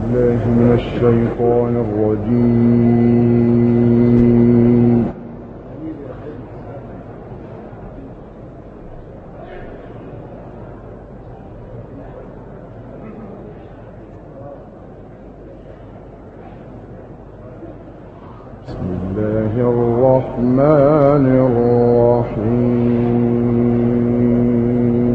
بالله من الشيطان الرجيم. بسم الله الرحمن الرحيم.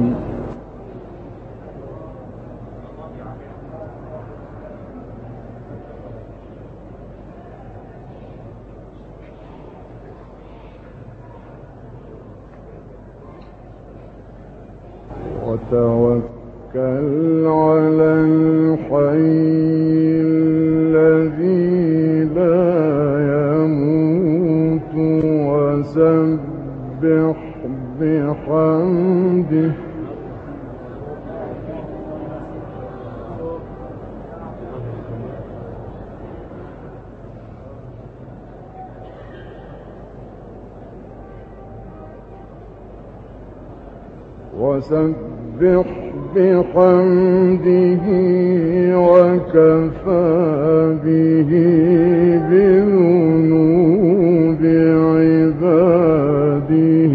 وتوكل على الحي الذي لا يموت وسبح بحمده وكفى به بذنوب عباده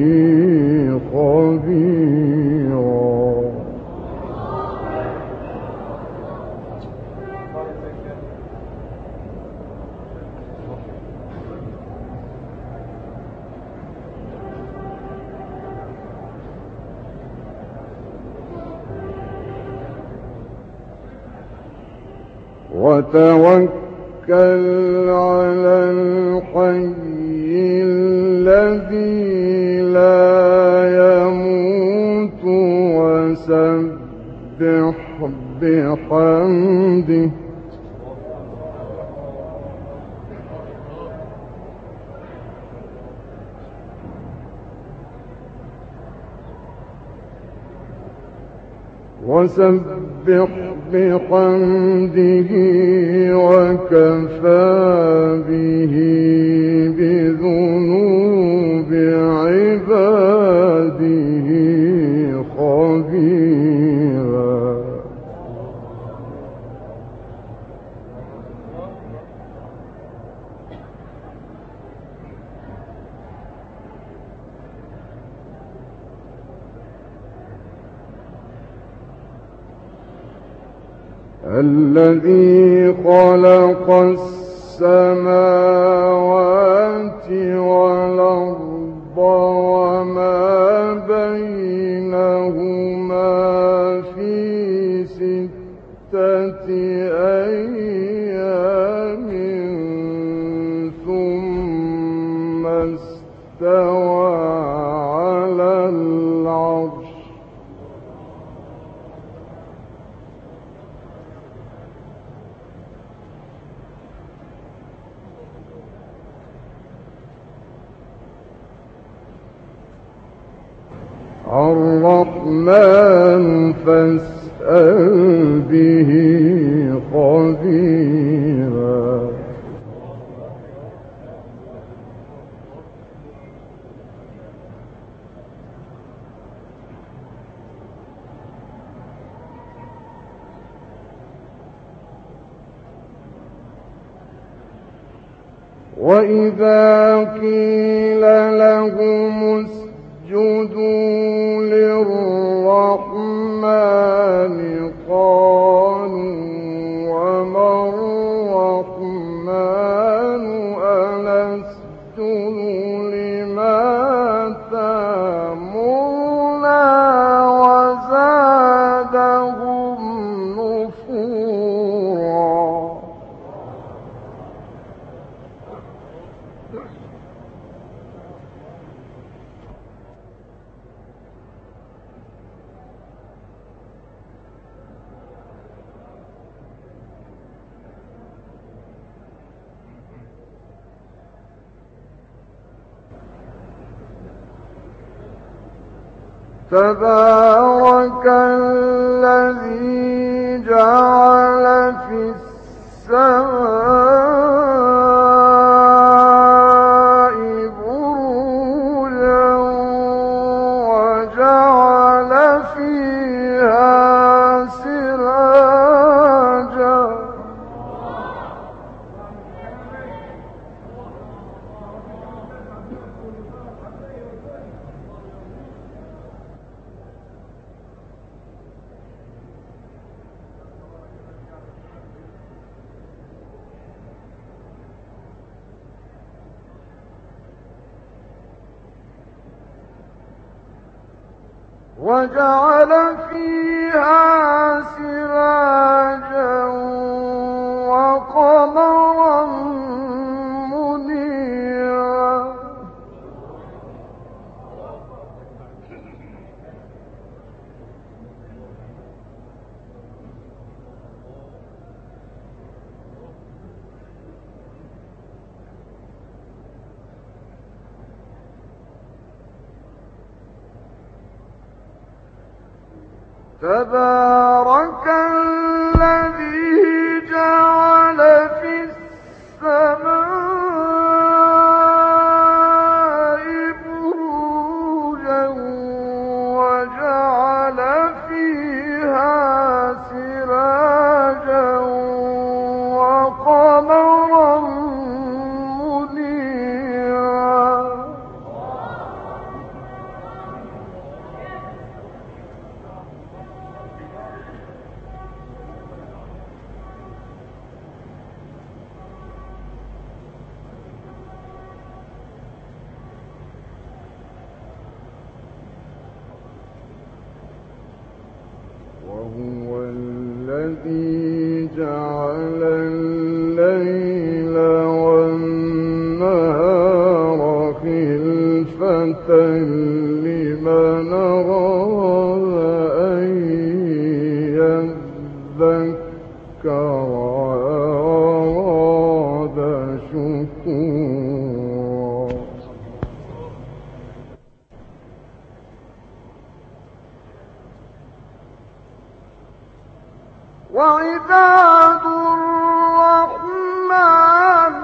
خبيرا. وتوكل على الحي الذي لا يموت وسبح بحمده وكفى به بذنوب عباده خبيرا. الذي خلق السماوات والأرض وما بينهما في 6 أيام ثم استوى على العرش الرحمن فاسأل به خبيرا. وإذا قيل لهم اسجدوا للرحمن قالوا وما الرحمن أنسجد لما تأمرنا وزادهم نفورا. تبارك الذي جعل في السماء بروجا وجعل فيها سراجا وجعل فيها سراجا وقمرا منيرا تبارك الذي جعل في السماء بروجا وجعل فيها سراجا وقمرا منيرا وهو الذي جعل الليل والنهار خلفة لمن أراد أن يذكر وأراد شكورا وعباد الرحمن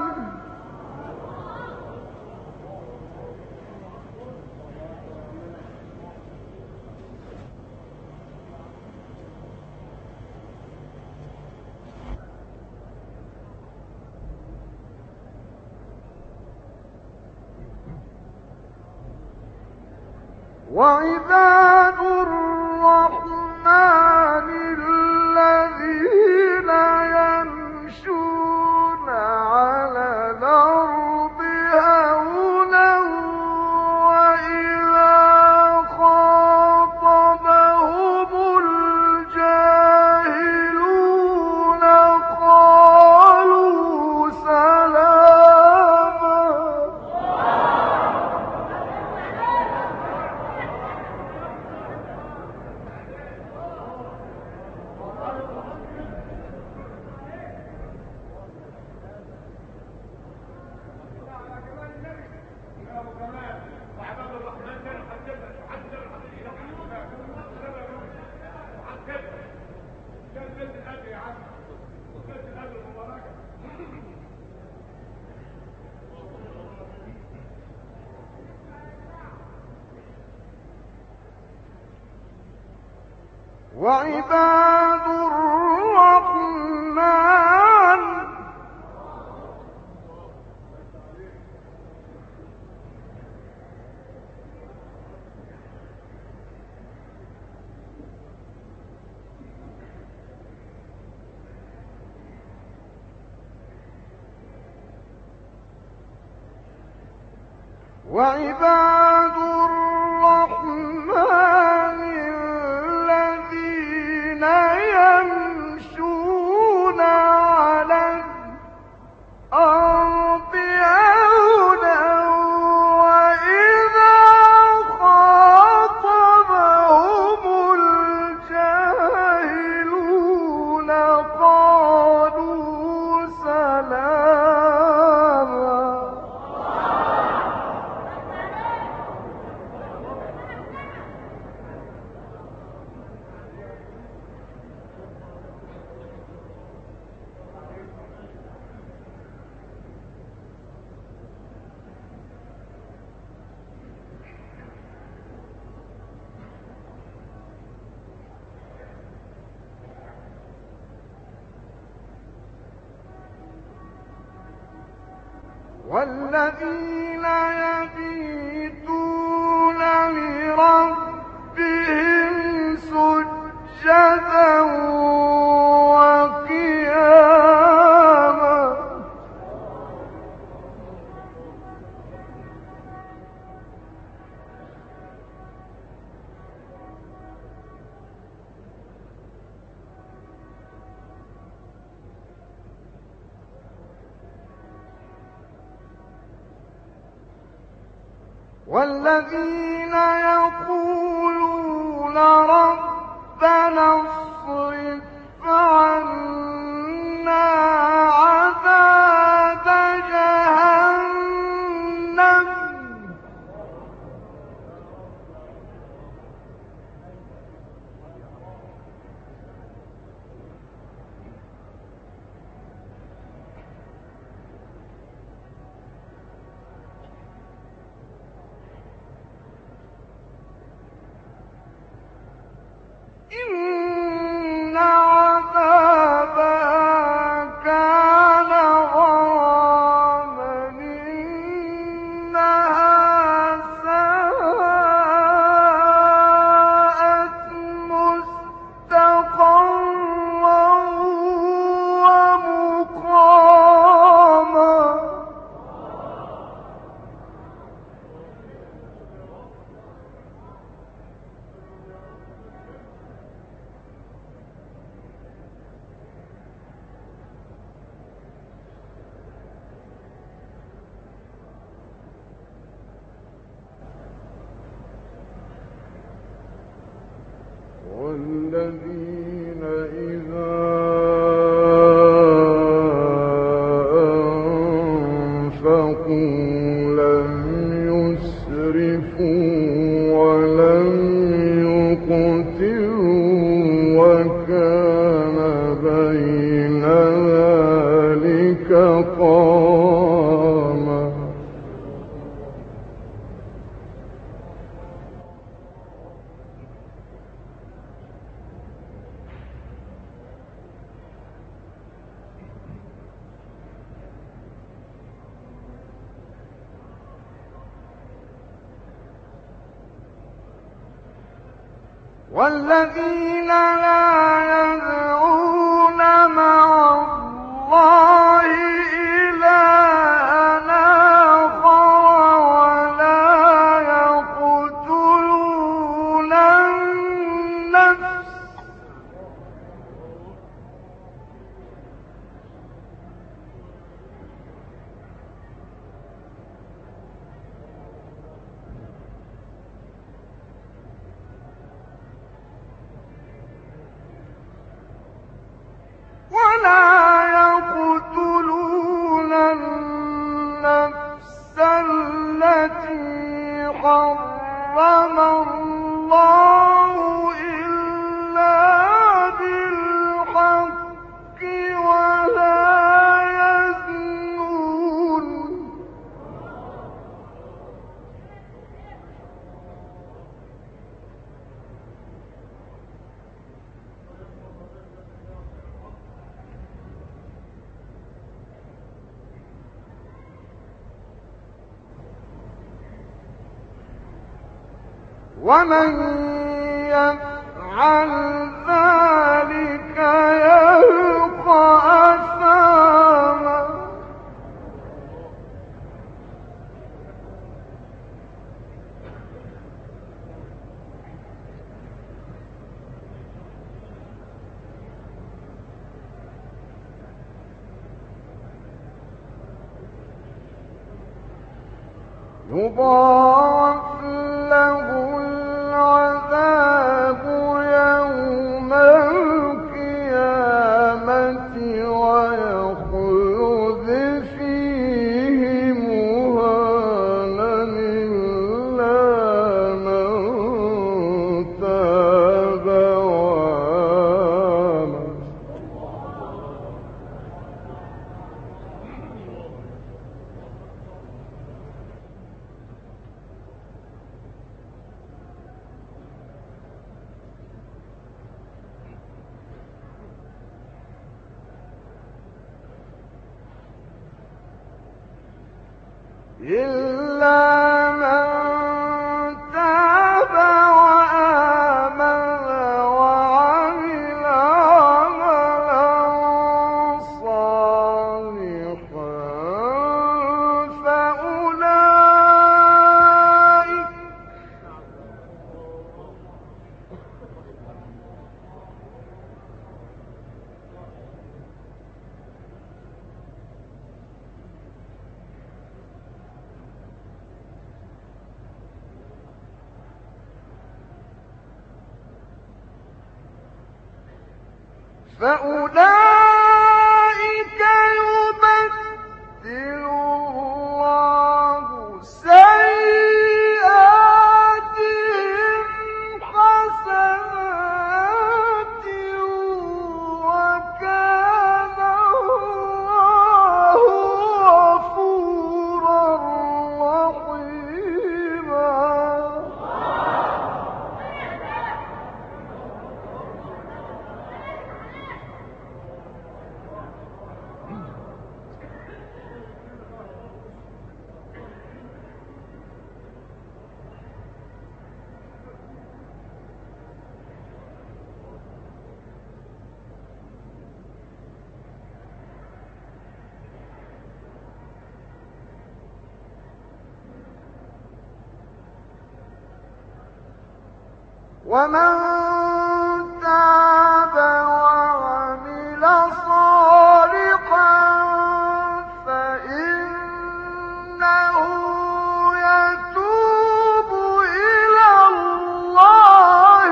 وعباد الرحمن الذين يمشون على الأرض هونا وإذا خاطبهم الجاهلون قالوا سلاما وعباد الرحمن وعباد الرحمن الذين يمشون على الأرض هونا وإذا خاطبهم الجاهلون قالوا سلاما والذين يبيتون لربهم سجدا وقياما والذين يقولون ربنا اصرف عنا عذاب جهنم إن عذابها كان غراما إنها ساءت مستقرا ومقاما والذين إذا أنفقوا لم يسرفوا ولم يقتروا وكان بين ذلك قواما والذين لا يدعون مع الله إلهًا آخر ولا يقتلون النفس التي حرم الله إلا بالحق ولا يزنون ومن يفعل ذلك يلقى أثاما يضاعف له العذاب يوم القيامة ويخلد فيه مهانا إلا من تاب وآمن إلا من تاب وآمن وعمل عملا صالحا فأولئك فأولئك يبدل الله سيئاتهم حسنات وكان الله غفورا رحيما. ومن تاب وعمل صالحا فإنه يتوب إلى الله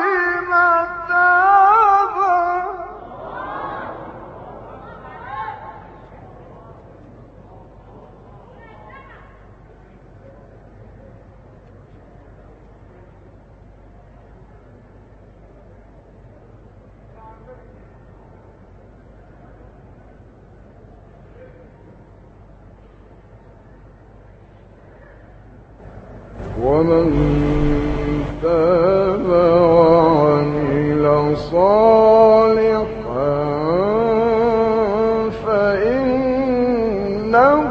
متابا. ومن تاب وعمل صالحا فإنه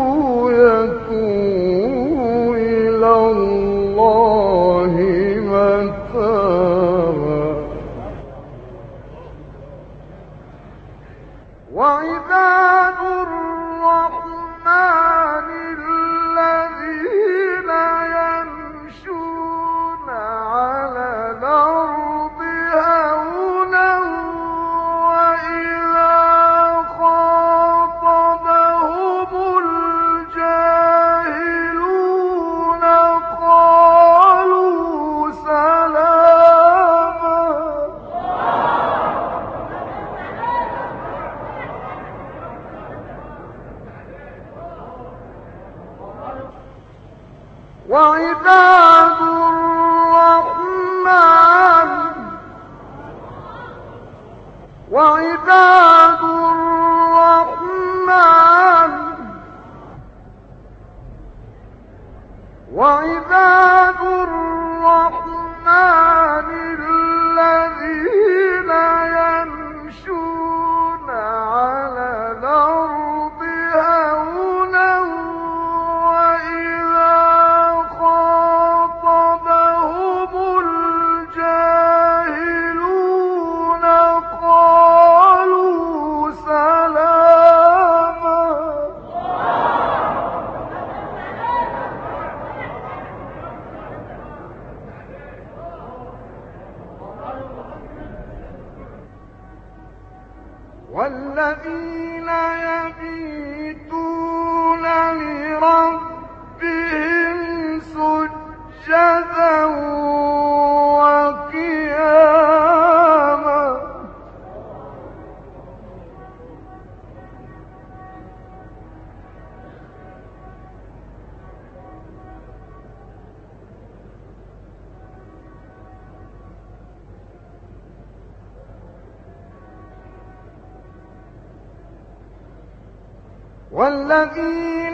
يتوب إلى الله متابا. وعباد الرحمن الذين يمشون على الأرض هونا وإذا خاطبهم الجاهلون قالوا سلاما. وعباد الرحمن الذين يمشون على الأرض هونا وإذا خاطبهم الجاهلون قالوا سلاما. والذين يبيتون لربهم سجدا وقياما. والذين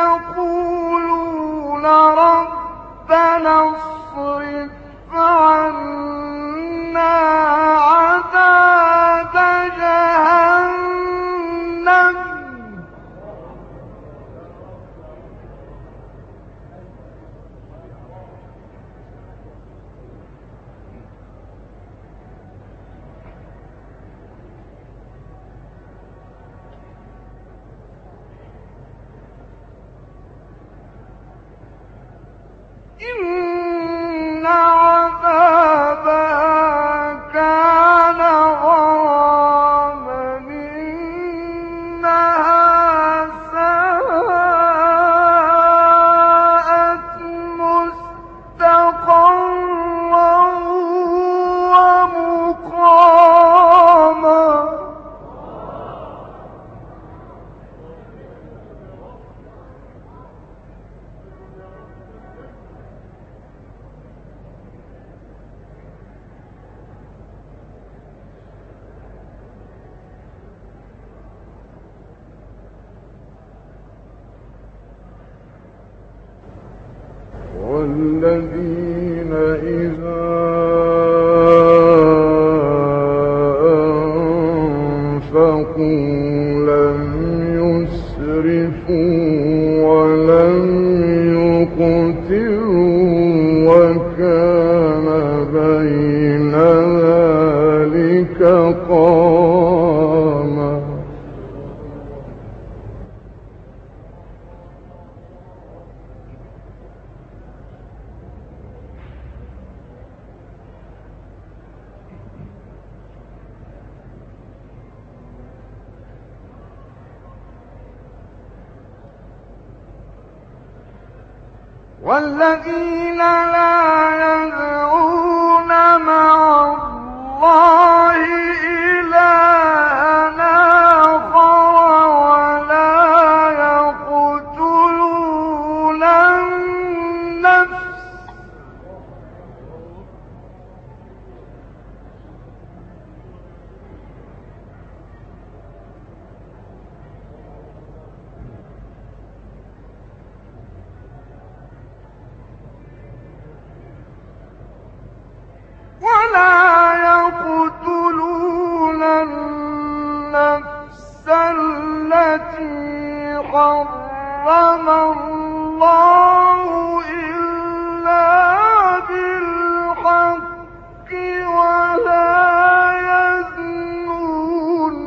يقولون ربنا اصرف عنا عذاب جهنم إن عذابها كان غراما إنها ساءت مستقرا ومقاما. والذين إذا أنفقوا لم يسرفوا ولم يقتروا وكان بين ذلك قواما. والذين لا يدعون مع الله إلها آخر ولا يقتلون النفس التي حرم الله إلا بالحق ولا يزنون.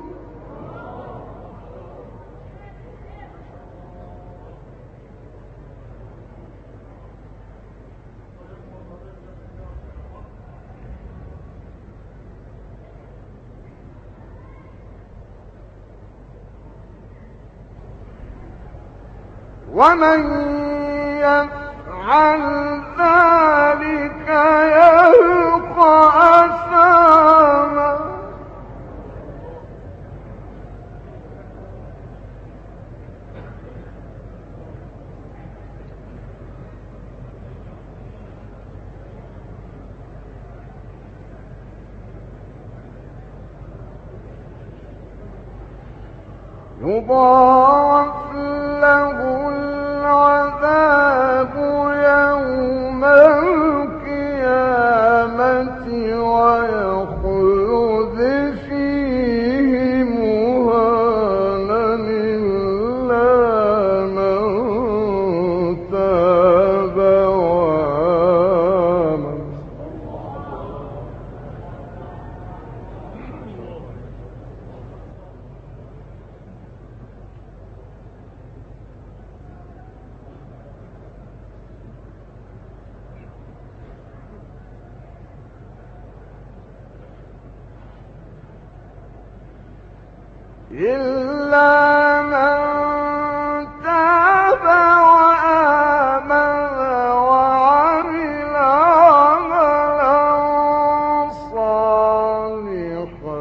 ومن يفعل ذلك يلقى أثاما. يضاعف له العذاب يوم القيامة ويخلد فيه مهانا إلا من تاب وآمن. إلا من تاب وآمن وعمل عملا صالحا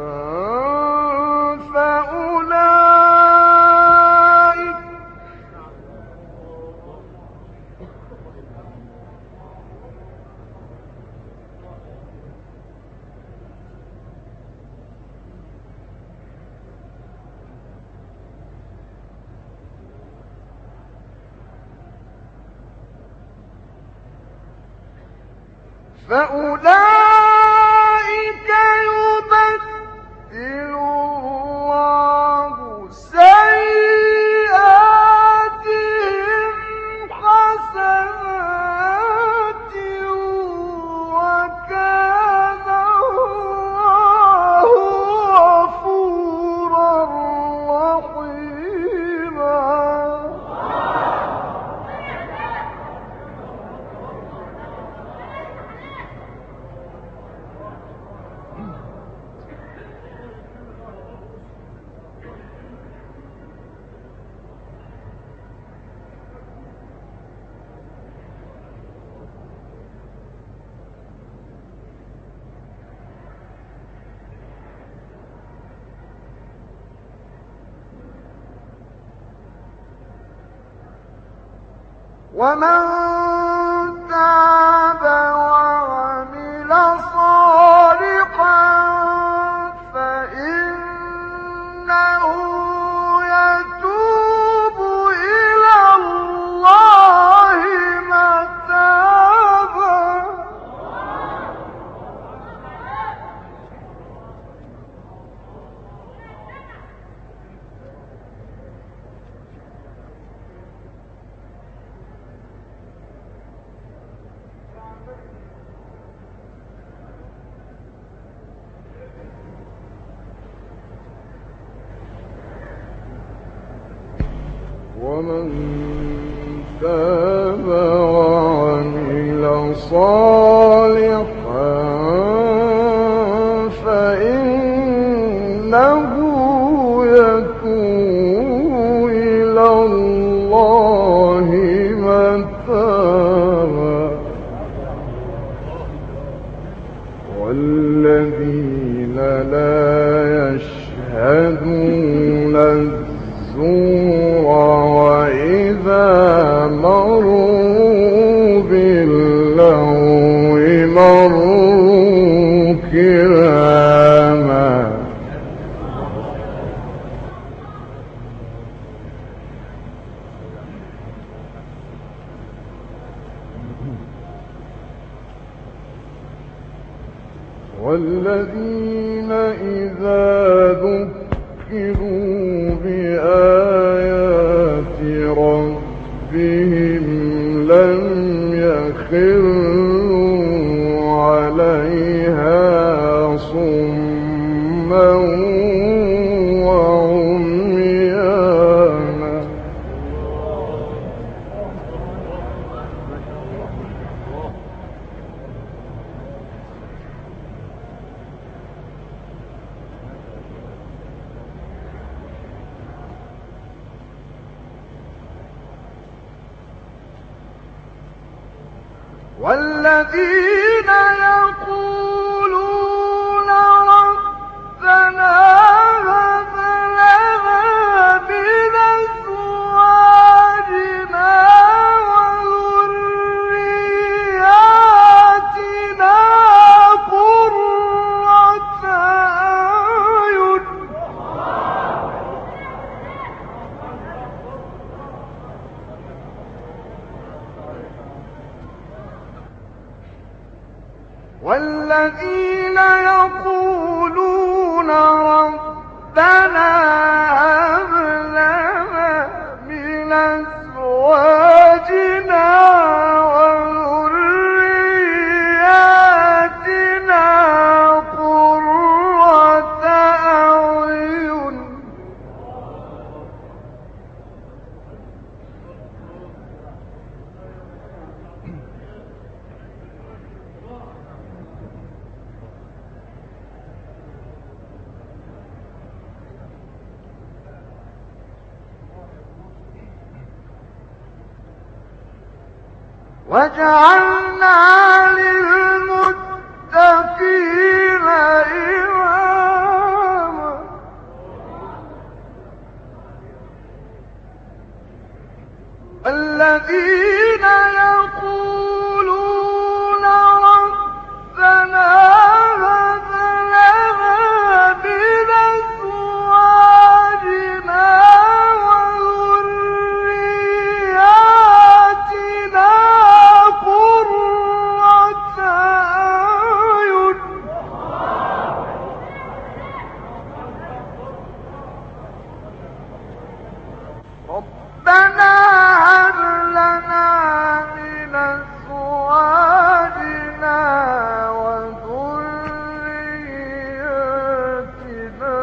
فأولئك يبدل الله سيئاتهم حسنات وكان الله غفورا رحيما. ومن تاب وعمل صالحا فإنه يتوب إلى الله متابا. ومن تاب وعمل صالحا فإنه يتوب إلى الله متابا والذين لا يشهدون الزور وإذا مروا باللغو مروا كراما والذين إذا ذكروا بآيات ربهم لم يخروا عليها صما وعميانا والذين يقولون ربنا هب لنا من أزواجنا وذرياتنا قرة أعين والذين يقولون ربنا هب لنا من أزواجنا وذرياتنا قرة أعين وجعلنا للمتقين إماما الذين يقولون ربنا هب لنا من أزواجنا وذرياتنا قرة أعين ربنا هب لنا من أزواجنا وذرياتنا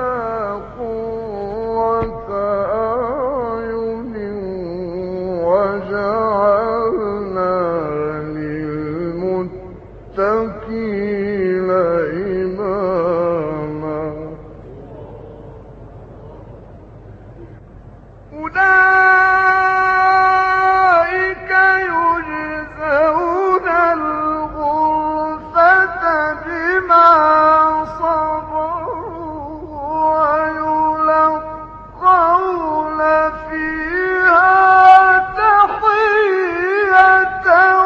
قرة أعين وجعلنا للمتقين إماما أولئك يجزون الغرفة بما صبروا ويلقون فيها تحية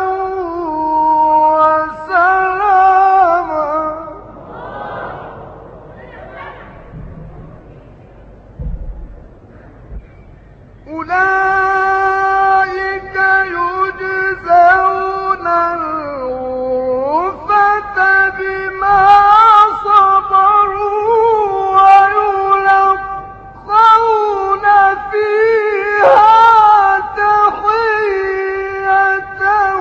وسلاما أولئك يجزون الغرفة بما صبروا ويلقون فيها تحية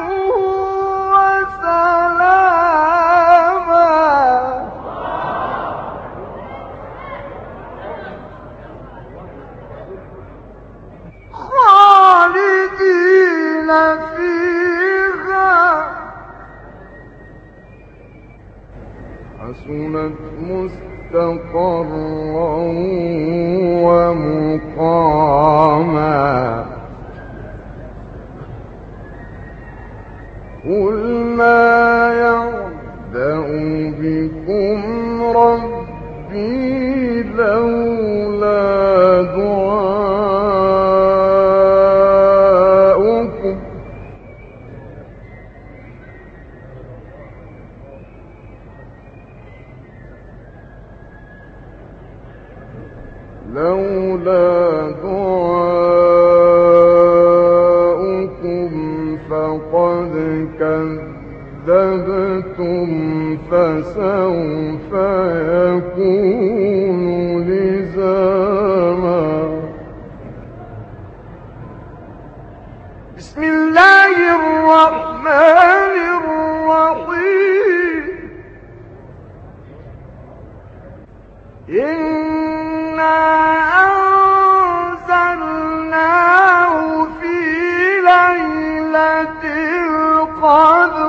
وسلاما فيها حسنت مستقرا ومقاما قل ما يعبأ بكم ربي لولا دعاؤكم فقد كذبتم فسوف يكون لزاما بسم الله الرحمن الرحيم إنا أنزلناه في ليلة القدر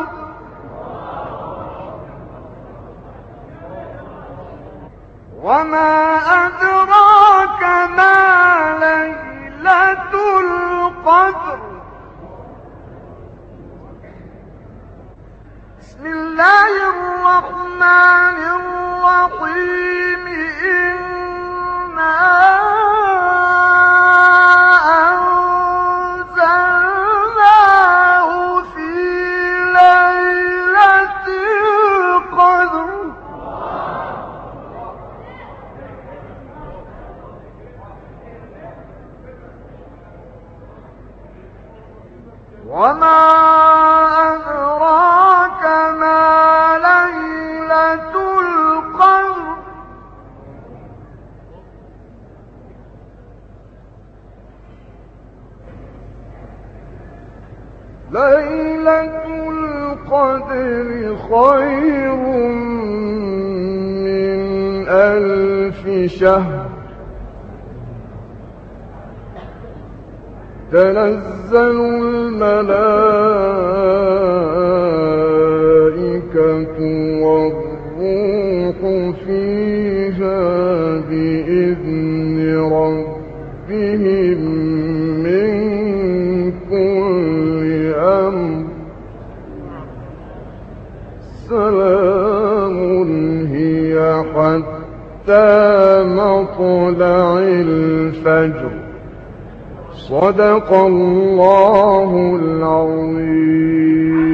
وما أدراك ما ليلة القدر بسم الله الرحمن الرحيم إنا أنزلناه في ليلة القدر وما أدراك ما ليلة القدر ليلة القدر خير من 1000 شهر تنزل الملائكة والروح فيها بإذن ربهم من كل أمر سلام هي حتى مطلع الفجر صدق الله العظيم